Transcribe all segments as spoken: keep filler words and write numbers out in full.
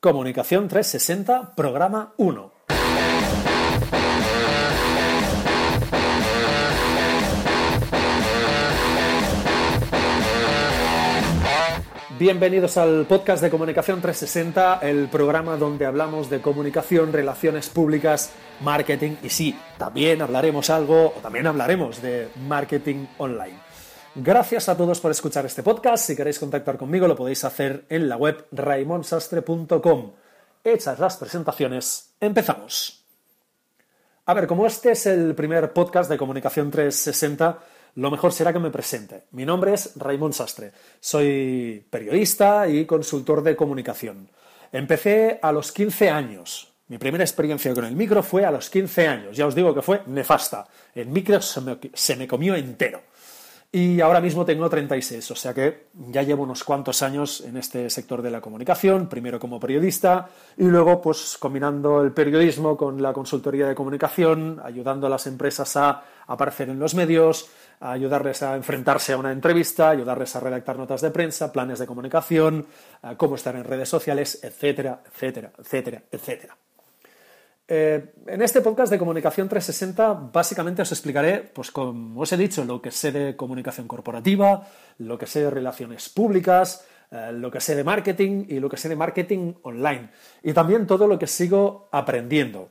Comunicación trescientos sesenta, programa uno. Bienvenidos al podcast de Comunicación trescientos sesenta, el programa donde hablamos de comunicación, relaciones públicas, marketing y sí, también hablaremos algo, o también hablaremos de marketing online. Gracias a todos por escuchar este podcast. Si queréis contactar conmigo lo podéis hacer en la web raimon sastre punto com. Hechas las presentaciones, empezamos. A ver, como este es el primer podcast de Comunicación trescientos sesenta, lo mejor será que me presente. Mi nombre es Raimon Sastre. Soy periodista y consultor de comunicación. Empecé a los quince años. Mi primera experiencia con el micro fue a los quince años. Ya os digo que fue nefasta. El micro se me, se me comió entero. Y ahora mismo tengo treinta y seis, o sea que ya llevo unos cuantos años en este sector de la comunicación, primero como periodista y luego pues combinando el periodismo con la consultoría de comunicación, ayudando a las empresas a aparecer en los medios, a ayudarles a enfrentarse a una entrevista, ayudarles a redactar notas de prensa, planes de comunicación, cómo estar en redes sociales, etcétera, etcétera, etcétera, etcétera. Eh, en este podcast de Comunicación trescientos sesenta básicamente os explicaré, pues como os he dicho, lo que sé de comunicación corporativa, lo que sé de relaciones públicas, eh, lo que sé de marketing y lo que sé de marketing online. Y también todo lo que sigo aprendiendo.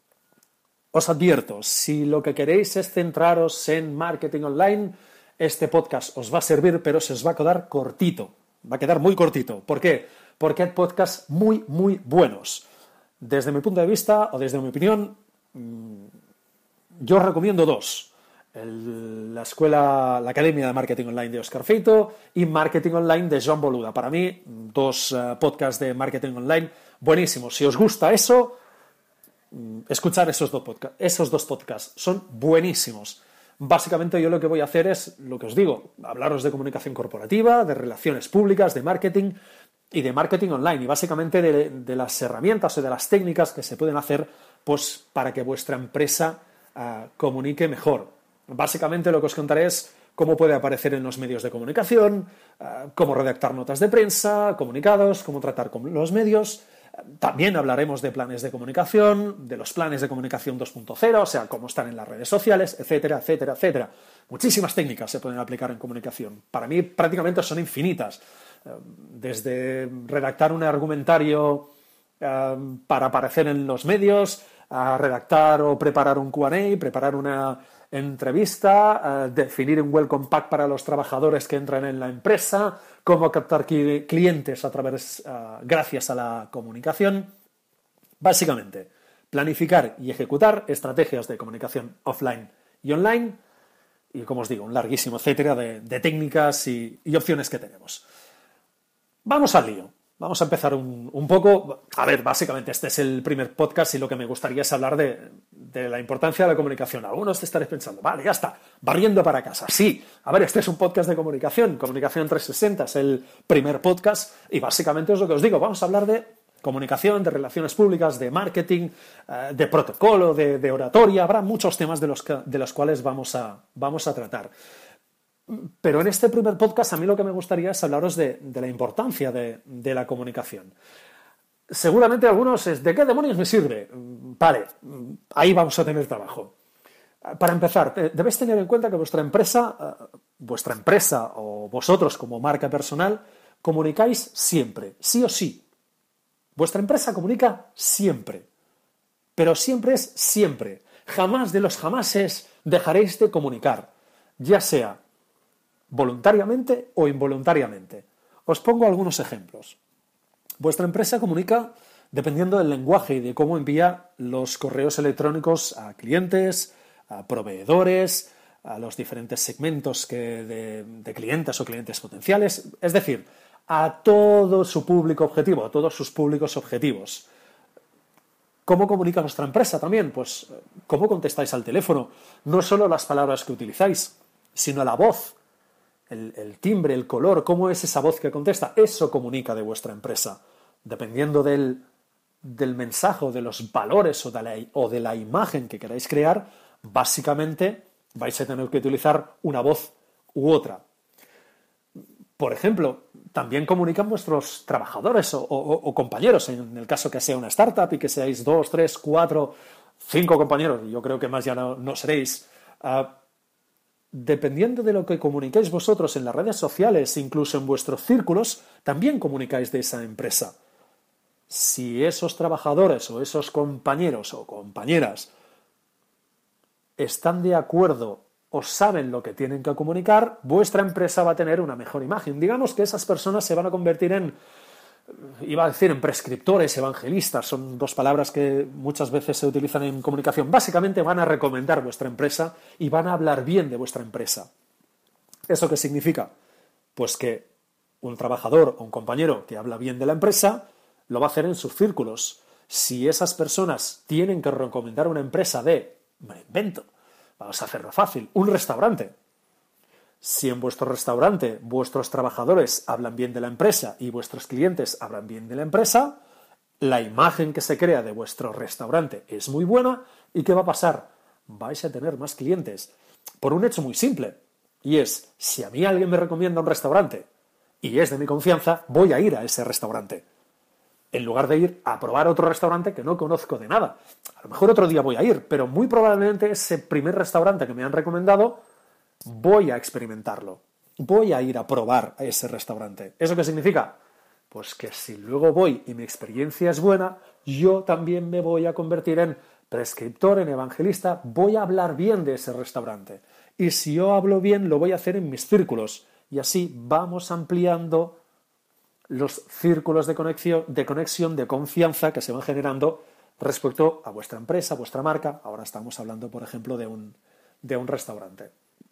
Os advierto, si lo que queréis es centraros en marketing online, este podcast os va a servir, pero se os va a quedar cortito. Va a quedar muy cortito. ¿Por qué? Porque hay podcasts muy, muy buenos. Desde mi punto de vista, o desde mi opinión, yo os recomiendo dos. El, la escuela, la Academia de Marketing Online de Óscar Feito y Marketing Online de Joan Boluda. Para mí, dos uh, podcasts de marketing online buenísimos. Si os gusta eso, escuchar esos dos, podca- esos dos podcasts. Son buenísimos. Básicamente yo lo que voy a hacer es, lo que os digo, hablaros de comunicación corporativa, de relaciones públicas, de marketing y de marketing online, y básicamente de, de las herramientas o de las técnicas que se pueden hacer pues, para que vuestra empresa uh, comunique mejor. Básicamente lo que os contaré es cómo puede aparecer en los medios de comunicación, uh, cómo redactar notas de prensa, comunicados, cómo tratar con los medios. También hablaremos de planes de comunicación, de los planes de comunicación dos punto cero, o sea, cómo están en las redes sociales, etcétera, etcétera, etcétera. Muchísimas técnicas se pueden aplicar en comunicación. Para mí prácticamente son infinitas. Desde redactar un argumentario uh, para aparecer en los medios, a redactar o preparar un Q and A, preparar una entrevista, uh, definir un welcome pack para los trabajadores que entran en la empresa, cómo captar clientes a través, uh, gracias a la comunicación. Básicamente, planificar y ejecutar estrategias de comunicación offline y online y, como os digo, un larguísimo etcétera de, de técnicas y, y opciones que tenemos. Vamos al lío. Vamos a empezar un, un poco. A ver, básicamente este es el primer podcast y lo que me gustaría es hablar de, de la importancia de la comunicación. Algunos te estaréis pensando, vale, ya está, barriendo para casa. Sí, a ver, este es un podcast de comunicación. Comunicación trescientos sesenta es el primer podcast y básicamente es lo que os digo. Vamos a hablar de comunicación, de relaciones públicas, de marketing, uh, de protocolo, de, de oratoria. Habrá muchos temas de los, que, de los cuales vamos a, vamos a tratar. Pero en este primer podcast a mí lo que me gustaría es hablaros de, de la importancia de, de la comunicación. Seguramente algunos es, ¿de qué demonios me sirve? Vale, ahí vamos a tener trabajo. Para empezar, debéis tener en cuenta que vuestra empresa, vuestra empresa o vosotros como marca personal, comunicáis siempre, sí o sí. Vuestra empresa comunica siempre, pero siempre es siempre. Jamás de los jamases dejaréis de comunicar, ya sea voluntariamente o involuntariamente. Os pongo algunos ejemplos. Vuestra empresa comunica dependiendo del lenguaje y de cómo envía los correos electrónicos a clientes, a proveedores, a los diferentes segmentos que de, de clientes o clientes potenciales, es decir, a todo su público objetivo, a todos sus públicos objetivos. ¿Cómo comunica vuestra empresa también? Pues, ¿cómo contestáis al teléfono? No solo las palabras que utilizáis, sino la voz. El, el timbre, el color, cómo es esa voz que contesta, eso comunica de vuestra empresa. Dependiendo del, del mensaje o de los valores o de, la, o de la imagen que queráis crear, básicamente vais a tener que utilizar una voz u otra. Por ejemplo, también comunican vuestros trabajadores o, o, o compañeros, en el caso que sea una startup y que seáis dos, tres, cuatro, cinco compañeros, y yo creo que más ya no, no seréis. Uh, dependiendo de lo que comuniquéis vosotros en las redes sociales, incluso en vuestros círculos, también comunicáis de esa empresa. Si esos trabajadores o esos compañeros o compañeras están de acuerdo o saben lo que tienen que comunicar, vuestra empresa va a tener una mejor imagen. Digamos que esas personas se van a convertir en, iba a decir, en prescriptores, evangelistas, son dos palabras que muchas veces se utilizan en comunicación. Básicamente van a recomendar vuestra empresa y van a hablar bien de vuestra empresa. ¿Eso qué significa? Pues que un trabajador o un compañero que habla bien de la empresa lo va a hacer en sus círculos. Si esas personas tienen que recomendar una empresa de, me invento, vamos a hacerlo fácil, un restaurante. Si en vuestro restaurante vuestros trabajadores hablan bien de la empresa y vuestros clientes hablan bien de la empresa, la imagen que se crea de vuestro restaurante es muy buena. ¿Y qué va a pasar? Vais a tener más clientes. Por un hecho muy simple. Y es, si a mí alguien me recomienda un restaurante y es de mi confianza, voy a ir a ese restaurante. En lugar de ir a probar otro restaurante que no conozco de nada. A lo mejor otro día voy a ir, pero muy probablemente ese primer restaurante que me han recomendado voy a experimentarlo. Voy a ir a probar a ese restaurante. ¿Eso qué significa? Pues que si luego voy y mi experiencia es buena, yo también me voy a convertir en prescriptor, en evangelista, voy a hablar bien de ese restaurante. Y si yo hablo bien, lo voy a hacer en mis círculos. Y así vamos ampliando los círculos de conexión, de conexión, de confianza que se van generando respecto a vuestra empresa, a vuestra marca. Ahora estamos hablando, por ejemplo, de un, de un restaurante.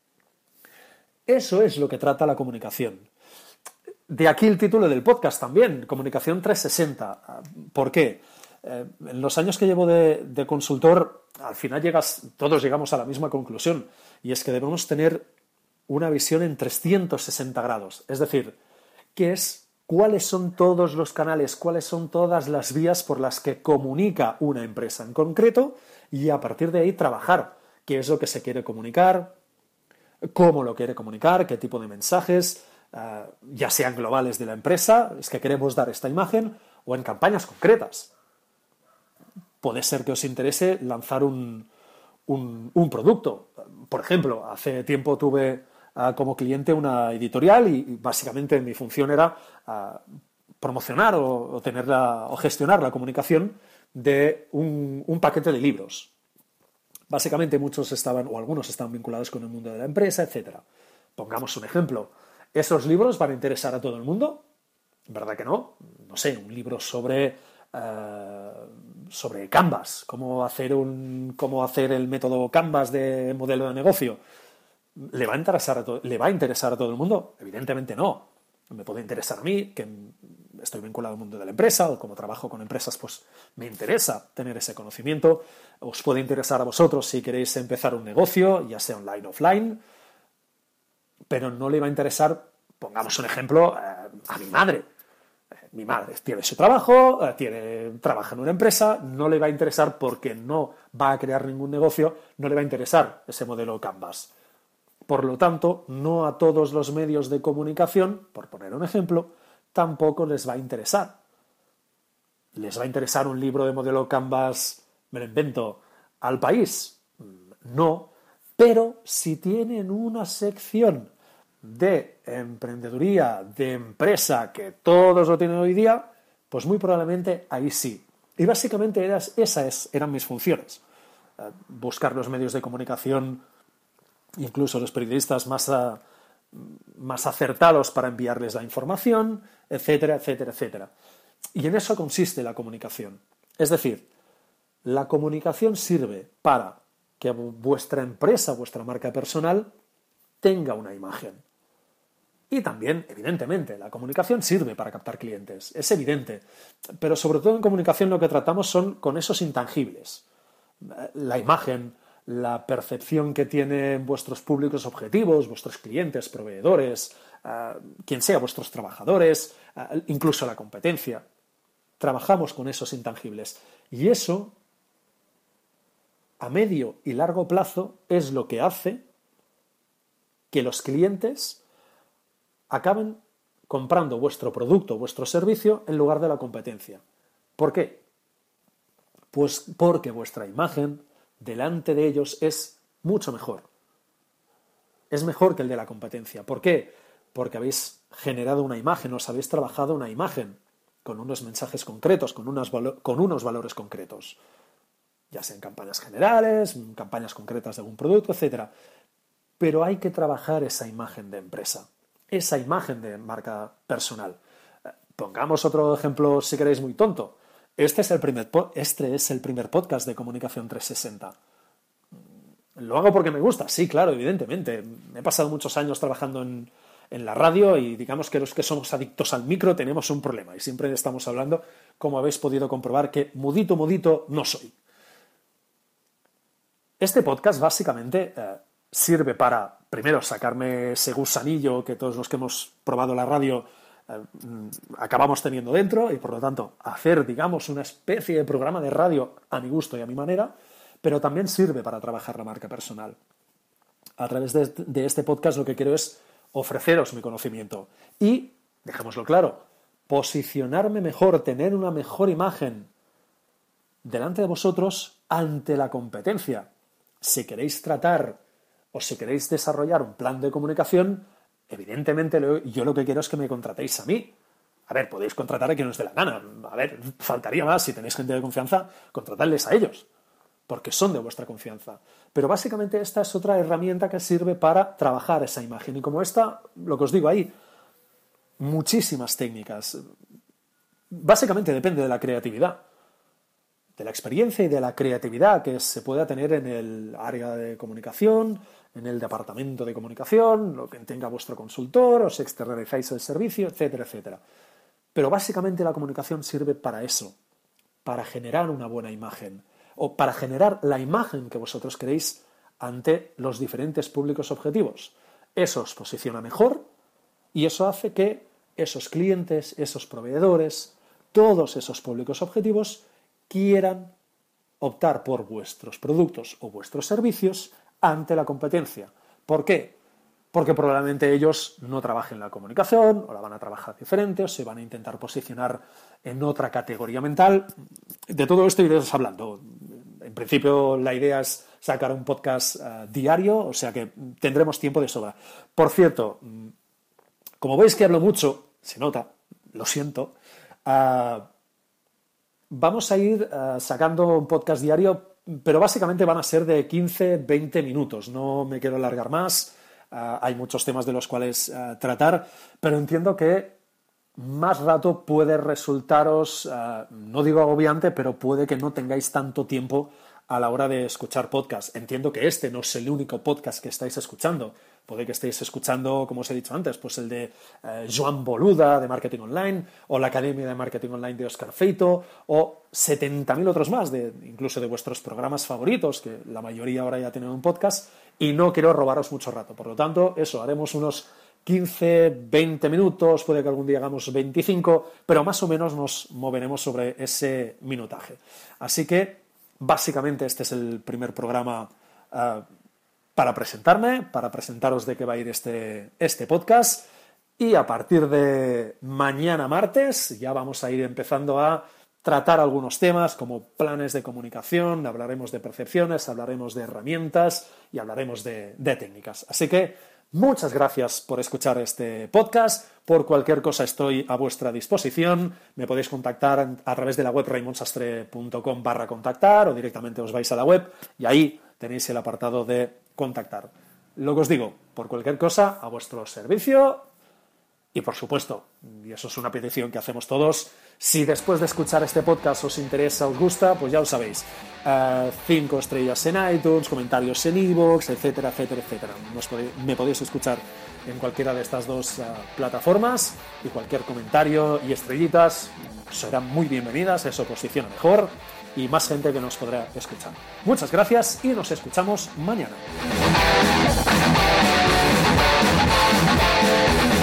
Eso es lo que trata la comunicación. De aquí el título del podcast también, Comunicación trescientos sesenta. ¿Por qué? Eh, en los años que llevo de, de consultor, al final llegas, todos llegamos a la misma conclusión, y es que debemos tener una visión en trescientos sesenta grados. Es decir, ¿qué es? ¿Cuáles son todos los canales? ¿Cuáles son todas las vías por las que comunica una empresa en concreto? Y a partir de ahí trabajar. ¿Qué es lo que se quiere comunicar? ¿Cómo lo quiere comunicar? ¿Qué tipo de mensajes? Uh, ya sean globales de la empresa, es que queremos dar esta imagen, o en campañas concretas. Puede ser que os interese lanzar un, un, un producto. Por ejemplo, hace tiempo tuve como cliente una editorial y, y básicamente mi función era uh, promocionar o, o, tener la, o gestionar la comunicación de un, un paquete de libros. Básicamente muchos estaban, o algunos estaban vinculados con el mundo de la empresa, etcétera. Pongamos un ejemplo. ¿Esos libros van a interesar a todo el mundo? ¿Verdad que no? No sé, un libro sobre, uh, sobre Canvas, cómo hacer, un, cómo hacer el método Canvas de modelo de negocio. ¿Le va a interesar a todo, ¿le va a interesar a todo el mundo? Evidentemente no. Me puede interesar a mí, que estoy vinculado al mundo de la empresa, o como trabajo con empresas, pues me interesa tener ese conocimiento. Os puede interesar a vosotros si queréis empezar un negocio, ya sea online o offline, pero no le va a interesar, pongamos un ejemplo, eh, a mi madre. Eh, mi madre tiene su trabajo, eh, tiene, trabaja en una empresa, no le va a interesar porque no va a crear ningún negocio, no le va a interesar ese modelo Canvas. Por lo tanto, no a todos los medios de comunicación, por poner un ejemplo, tampoco les va a interesar. ¿Les va a interesar un libro de modelo Canvas, me lo invento, al país? No, pero si tienen una sección de emprendeduría, de empresa, que todos lo tienen hoy día, pues muy probablemente ahí sí. Y básicamente esas eran mis funciones. Buscar los medios de comunicación, incluso los periodistas más, a, más acertados para enviarles la información, etcétera, etcétera, etcétera. Y en eso consiste la comunicación. Es decir, la comunicación sirve para que vuestra empresa, vuestra marca personal, tenga una imagen. Y también, evidentemente, la comunicación sirve para captar clientes, es evidente. Pero sobre todo en comunicación lo que tratamos son con esos intangibles. La imagen, la percepción que tienen vuestros públicos objetivos, vuestros clientes, proveedores, uh, quien sea, vuestros trabajadores, uh, incluso la competencia. Trabajamos con esos intangibles. Y eso, a medio y largo plazo, es lo que hace que los clientes acaben comprando vuestro producto o vuestro servicio en lugar de la competencia. ¿Por qué? Pues porque vuestra imagen delante de ellos es mucho mejor. Es mejor que el de la competencia. ¿Por qué? Porque habéis generado una imagen, os habéis trabajado una imagen con unos mensajes concretos, con, unas valo- con unos valores concretos. Ya sean campañas generales, campañas concretas de algún producto, etcétera. Pero hay que trabajar esa imagen de empresa, esa imagen de marca personal. Pongamos otro ejemplo, si queréis, muy tonto. Este es el primer, po- este es el primer podcast de Comunicación trescientos sesenta. ¿Lo hago porque me gusta? Sí, claro, evidentemente. He pasado muchos años trabajando en, en la radio y digamos que los que somos adictos al micro tenemos un problema y siempre estamos hablando, como habéis podido comprobar, que mudito, mudito no soy. Este podcast básicamente eh, sirve para, primero, sacarme ese gusanillo que todos los que hemos probado la radio eh, acabamos teniendo dentro y, por lo tanto, hacer, digamos, una especie de programa de radio a mi gusto y a mi manera, pero también sirve para trabajar la marca personal. A través de, de este podcast lo que quiero es ofreceros mi conocimiento y, dejémoslo claro, posicionarme mejor, tener una mejor imagen delante de vosotros ante la competencia. Si queréis tratar o si queréis desarrollar un plan de comunicación, evidentemente yo lo que quiero es que me contratéis a mí. A ver, podéis contratar a quien os dé la gana. A ver, faltaría más. Si tenéis gente de confianza, contratadles a ellos, porque son de vuestra confianza. Pero básicamente esta es otra herramienta que sirve para trabajar esa imagen. Y como esta, lo que os digo ahí, muchísimas técnicas. Básicamente depende de la creatividad, de la experiencia y de la creatividad que se pueda tener en el área de comunicación, en el departamento de comunicación, lo que tenga vuestro consultor, os externalizáis el servicio, etcétera, etcétera. Pero básicamente la comunicación sirve para eso, para generar una buena imagen, o para generar la imagen que vosotros queréis ante los diferentes públicos objetivos. Eso os posiciona mejor y eso hace que esos clientes, esos proveedores, todos esos públicos objetivos quieran optar por vuestros productos o vuestros servicios ante la competencia. ¿Por qué? Porque probablemente ellos no trabajen la comunicación o la van a trabajar diferente o se van a intentar posicionar en otra categoría mental. De todo esto iréis hablando. En principio la idea es sacar un podcast uh, diario, o sea que tendremos tiempo de sobra. Por cierto, como veis que hablo mucho, se nota, lo siento, uh, vamos a ir uh, sacando un podcast diario, pero básicamente van a ser de quince a veinte minutos. No me quiero alargar más. Uh, hay muchos temas de los cuales uh, tratar, pero entiendo que más rato puede resultaros, uh, no digo agobiante, pero puede que no tengáis tanto tiempo a la hora de escuchar podcast. Entiendo que este no es el único podcast que estáis escuchando. Puede que estéis escuchando, como os he dicho antes, pues el de eh, Joan Boluda de Marketing Online, o la Academia de Marketing Online de Óscar Feito, o setenta mil otros más, de, incluso de vuestros programas favoritos, que la mayoría ahora ya tienen un podcast, y no quiero robaros mucho rato. Por lo tanto, eso, haremos unos quince, veinte minutos, puede que algún día hagamos veinticinco, pero más o menos nos moveremos sobre ese minutaje. Así que, básicamente, este es el primer programa uh, para presentarme, para presentaros de qué va a ir este, este podcast. Y a partir de mañana martes ya vamos a ir empezando a tratar algunos temas como planes de comunicación, hablaremos de percepciones, hablaremos de herramientas y hablaremos de, de técnicas. Así que muchas gracias por escuchar este podcast. Por cualquier cosa estoy a vuestra disposición. Me podéis contactar a través de la web raimonsastre.com barra contactar o directamente os vais a la web y ahí tenéis el apartado de contactar. Lo que os digo, por cualquier cosa, a vuestro servicio y, por supuesto, y eso es una petición que hacemos todos, si después de escuchar este podcast os interesa, os gusta, pues ya lo sabéis. Uh, cinco estrellas en iTunes, comentarios en iVoox, etcétera, etcétera, etcétera. Podéis, me podéis escuchar en cualquiera de estas dos uh, plataformas y cualquier comentario y estrellitas serán muy bienvenidas, eso posiciona mejor y más gente que nos podrá escuchar. Muchas gracias y nos escuchamos mañana.